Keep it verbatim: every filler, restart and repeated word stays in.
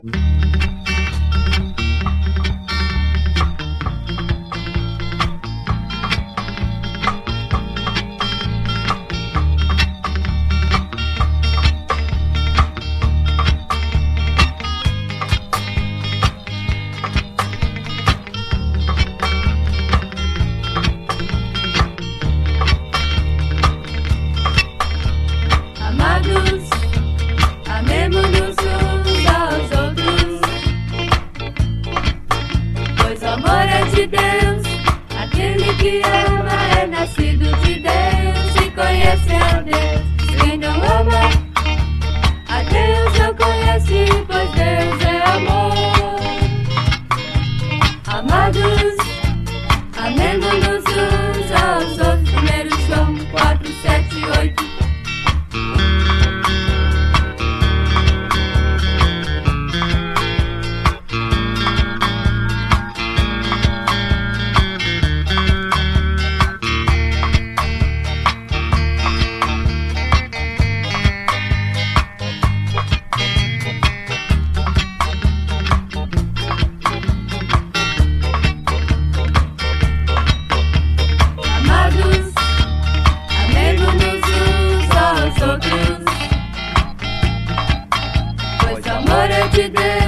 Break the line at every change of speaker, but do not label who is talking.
De Deus, aquele que ama é nascido de Deus e conhece a Deus. Quem não ama a Deus não conhece, pois Deus é amor. Amados, amemo-nos uns aos outros. Primeiro João quatro, sete e oito. Pois o amor é de Deus.